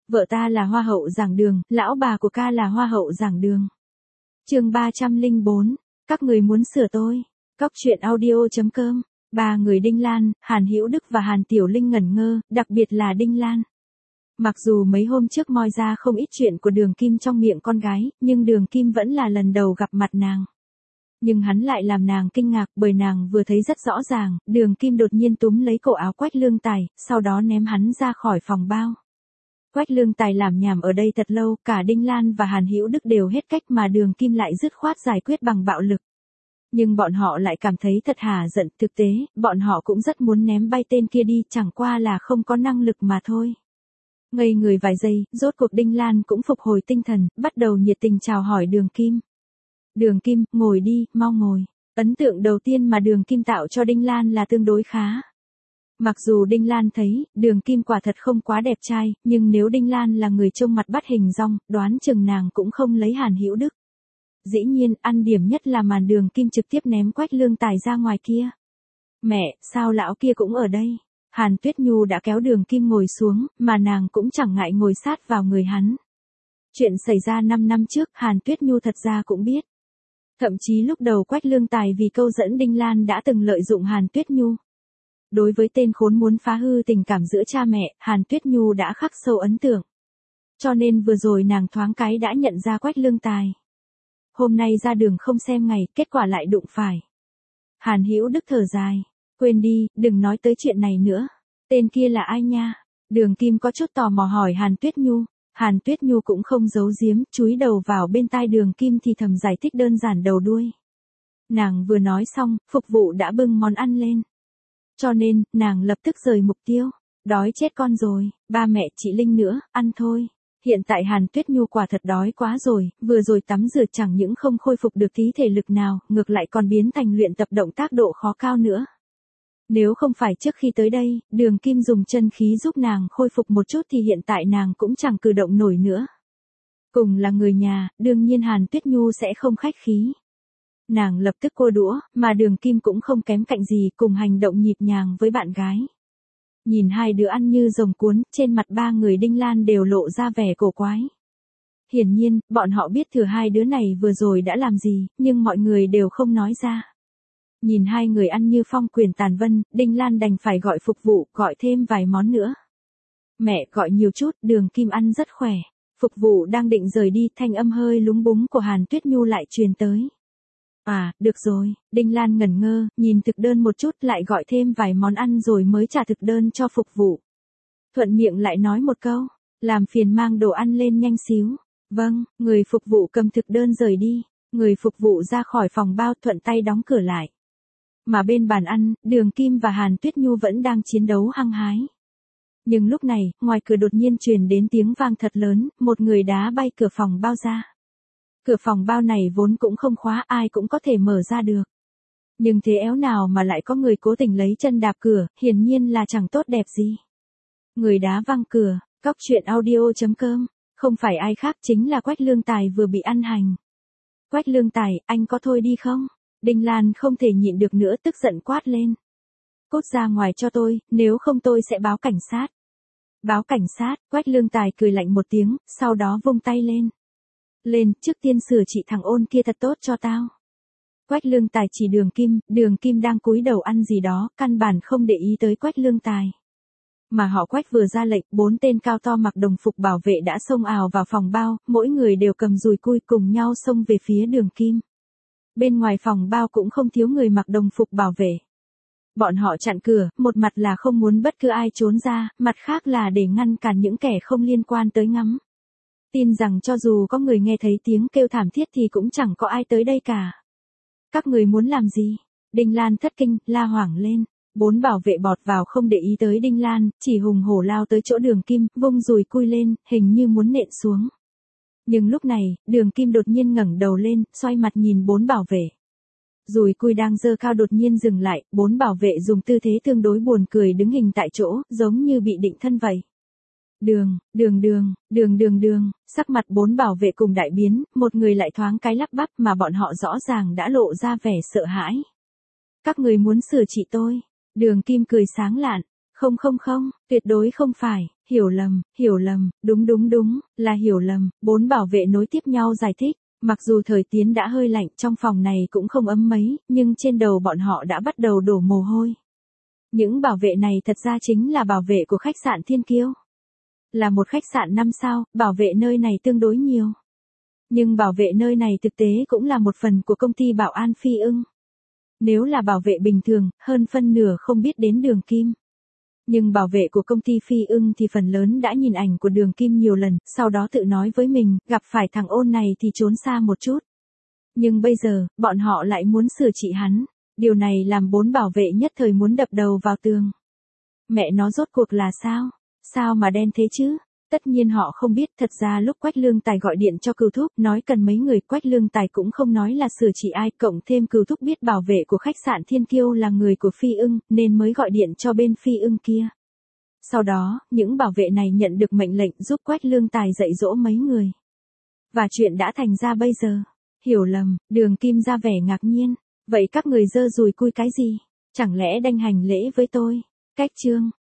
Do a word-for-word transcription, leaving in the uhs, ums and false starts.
Vợ ta là hoa hậu giảng đường, lão bà của ca là hoa hậu giảng đường. Chương ba trăm lẻ bốn, các người muốn sửa tôi. Cóc truyện audio chấm com. Ba người Đinh Lan, Hàn Hữu Đức và Hàn Tiểu Linh ngẩn ngơ, đặc biệt là Đinh Lan. Mặc dù mấy hôm trước moi ra không ít chuyện của Đường Kim trong miệng con gái, nhưng Đường Kim vẫn là lần đầu gặp mặt nàng. Nhưng hắn lại làm nàng kinh ngạc bởi nàng vừa thấy rất rõ ràng, Đường Kim đột nhiên túm lấy cổ áo Quách Lương Tài, sau đó ném hắn ra khỏi phòng bao. Quách Lương Tài làm nhảm ở đây thật lâu, cả Đinh Lan và Hàn Hữu Đức đều hết cách mà Đường Kim lại dứt khoát giải quyết bằng bạo lực. Nhưng bọn họ lại cảm thấy thật hả giận, thực tế, bọn họ cũng rất muốn ném bay tên kia đi, chẳng qua là không có năng lực mà thôi. Ngây người vài giây, rốt cuộc Đinh Lan cũng phục hồi tinh thần, bắt đầu nhiệt tình chào hỏi Đường Kim. Đường Kim, ngồi đi, mau ngồi. Ấn tượng đầu tiên mà Đường Kim tạo cho Đinh Lan là tương đối khá. Mặc dù Đinh Lan thấy, Đường Kim quả thật không quá đẹp trai, nhưng nếu Đinh Lan là người trông mặt bắt hình dong, đoán chừng nàng cũng không lấy Hàn Hữu Đức. Dĩ nhiên, ăn điểm nhất là màn Đường Kim trực tiếp ném Quách Lương Tài ra ngoài kia. Mẹ, sao lão kia cũng ở đây? Hàn Tuyết Nhu đã kéo Đường Kim ngồi xuống, mà nàng cũng chẳng ngại ngồi sát vào người hắn. Chuyện xảy ra năm năm trước, Hàn Tuyết Nhu thật ra cũng biết. Thậm chí lúc đầu Quách Lương Tài vì câu dẫn Đinh Lan đã từng lợi dụng Hàn Tuyết Nhu. Đối với tên khốn muốn phá hư tình cảm giữa cha mẹ, Hàn Tuyết Nhu đã khắc sâu ấn tượng. Cho nên vừa rồi nàng thoáng cái đã nhận ra Quách Lương Tài. Hôm nay ra đường không xem ngày, kết quả lại đụng phải. Hàn Hữu Đức thở dài. Quên đi, đừng nói tới chuyện này nữa. Tên kia là ai nha? Đường Kim có chút tò mò hỏi Hàn Tuyết Nhu. Hàn Tuyết Nhu cũng không giấu giếm, chúi đầu vào bên tai Đường Kim thì thầm giải thích đơn giản đầu đuôi. Nàng vừa nói xong, phục vụ đã bưng món ăn lên. Cho nên, nàng lập tức rời mục tiêu. Đói chết con rồi, ba mẹ chị Linh nữa, ăn thôi. Hiện tại Hàn Tuyết Nhu quả thật đói quá rồi, vừa rồi tắm rửa chẳng những không khôi phục được tí thể lực nào, ngược lại còn biến thành luyện tập động tác độ khó cao nữa. Nếu không phải trước khi tới đây, Đường Kim dùng chân khí giúp nàng khôi phục một chút thì hiện tại nàng cũng chẳng cử động nổi nữa. Cùng là người nhà, đương nhiên Hàn Tuyết Nhu sẽ không khách khí. Nàng lập tức cô đũa, mà Đường Kim cũng không kém cạnh gì, cùng hành động nhịp nhàng với bạn gái. Nhìn hai đứa ăn như rồng cuốn, trên mặt ba người Đinh Lan đều lộ ra vẻ cổ quái. Hiển nhiên, bọn họ biết thừa hai đứa này vừa rồi đã làm gì, nhưng mọi người đều không nói ra. Nhìn hai người ăn như phong quyền tàn vân, Đinh Lan đành phải gọi phục vụ, gọi thêm vài món nữa. Mẹ, gọi nhiều chút, Đường Kim ăn rất khỏe. Phục vụ đang định rời đi, thanh âm hơi lúng búng của Hàn Tuyết Nhu lại truyền tới. À, được rồi, Đinh Lan ngẩn ngơ, nhìn thực đơn một chút lại gọi thêm vài món ăn rồi mới trả thực đơn cho phục vụ. Thuận miệng lại nói một câu, làm phiền mang đồ ăn lên nhanh xíu. Vâng, người phục vụ cầm thực đơn rời đi, người phục vụ ra khỏi phòng bao thuận tay đóng cửa lại. Mà bên bàn ăn, Đường Kim và Hàn Tuyết Nhu vẫn đang chiến đấu hăng hái. Nhưng lúc này, ngoài cửa đột nhiên truyền đến tiếng vang thật lớn, một người đá bay cửa phòng bao ra. Cửa phòng bao này vốn cũng không khóa, ai cũng có thể mở ra được. Nhưng thế éo nào mà lại có người cố tình lấy chân đạp cửa, hiển nhiên là chẳng tốt đẹp gì. Người đá văng cửa, cóc truyện audio chấm com, không phải ai khác chính là Quách Lương Tài vừa bị ăn hành. Quách Lương Tài, anh có thôi đi không? Đinh Lan không thể nhịn được nữa tức giận quát lên. Cút ra ngoài cho tôi, nếu không tôi sẽ báo cảnh sát. Báo cảnh sát, Quách Lương Tài cười lạnh một tiếng, sau đó vung tay lên. Lên, trước tiên sửa trị thằng ôn kia thật tốt cho tao. Quách Lương Tài chỉ Đường Kim, Đường Kim đang cúi đầu ăn gì đó, căn bản không để ý tới Quách Lương Tài. Mà họ Quách vừa ra lệnh, bốn tên cao to mặc đồng phục bảo vệ đã xông ào vào phòng bao, mỗi người đều cầm dùi cui cùng nhau xông về phía Đường Kim. Bên ngoài phòng bao cũng không thiếu người mặc đồng phục bảo vệ. Bọn họ chặn cửa, một mặt là không muốn bất cứ ai trốn ra, mặt khác là để ngăn cản những kẻ không liên quan tới ngắm. Tin rằng cho dù có người nghe thấy tiếng kêu thảm thiết thì cũng chẳng có ai tới đây cả. Các người muốn làm gì? Đinh Lan thất kinh, la hoảng lên. Bốn bảo vệ bọt vào không để ý tới Đinh Lan, chỉ hùng hổ lao tới chỗ Đường Kim, vung dùi cui lên, hình như muốn nện xuống. Nhưng lúc này, Đường Kim đột nhiên ngẩng đầu lên, xoay mặt nhìn bốn bảo vệ. Dùi cui đang giơ cao đột nhiên dừng lại, bốn bảo vệ dùng tư thế tương đối buồn cười đứng hình tại chỗ, giống như bị định thân vậy. Đường, đường đường, đường đường đường, sắc mặt bốn bảo vệ cùng đại biến, một người lại thoáng cái lắp bắp mà bọn họ rõ ràng đã lộ ra vẻ sợ hãi. Các người muốn sửa trị tôi. Đường Kim cười sáng lạn, Không không không, tuyệt đối không phải, hiểu lầm, hiểu lầm, đúng đúng đúng, là hiểu lầm, bốn bảo vệ nối tiếp nhau giải thích. Mặc dù thời tiết đã hơi lạnh, trong phòng này cũng không ấm mấy, nhưng trên đầu bọn họ đã bắt đầu đổ mồ hôi. Những bảo vệ này thật ra chính là bảo vệ của khách sạn Thiên Kiêu. Là một khách sạn năm sao, bảo vệ nơi này tương đối nhiều. Nhưng bảo vệ nơi này thực tế cũng là một phần của công ty bảo an Phi Ưng. Nếu là bảo vệ bình thường, hơn phân nửa không biết đến Đường Kim. Nhưng bảo vệ của công ty Phi Ưng thì phần lớn đã nhìn ảnh của Đường Kim nhiều lần, sau đó tự nói với mình, gặp phải thằng ôn này thì trốn xa một chút. Nhưng bây giờ, bọn họ lại muốn sửa trị hắn. Điều này làm bốn bảo vệ nhất thời muốn đập đầu vào tường. Mẹ nó rốt cuộc là sao? Sao mà đen thế chứ? Tất nhiên họ không biết, thật ra lúc Quách Lương Tài gọi điện cho Cửu Thúc, nói cần mấy người, Quách Lương Tài cũng không nói là sửa trị ai, cộng thêm Cửu Thúc biết bảo vệ của khách sạn Thiên Kiêu là người của Phi Ưng, nên mới gọi điện cho bên Phi Ưng kia. Sau đó, những bảo vệ này nhận được mệnh lệnh giúp Quách Lương Tài dạy dỗ mấy người. Và chuyện đã thành ra bây giờ. Hiểu lầm, Đường Kim ra vẻ ngạc nhiên. Vậy các người dơ dùi cui cái gì? Chẳng lẽ đanh hành lễ với tôi? Cách chương.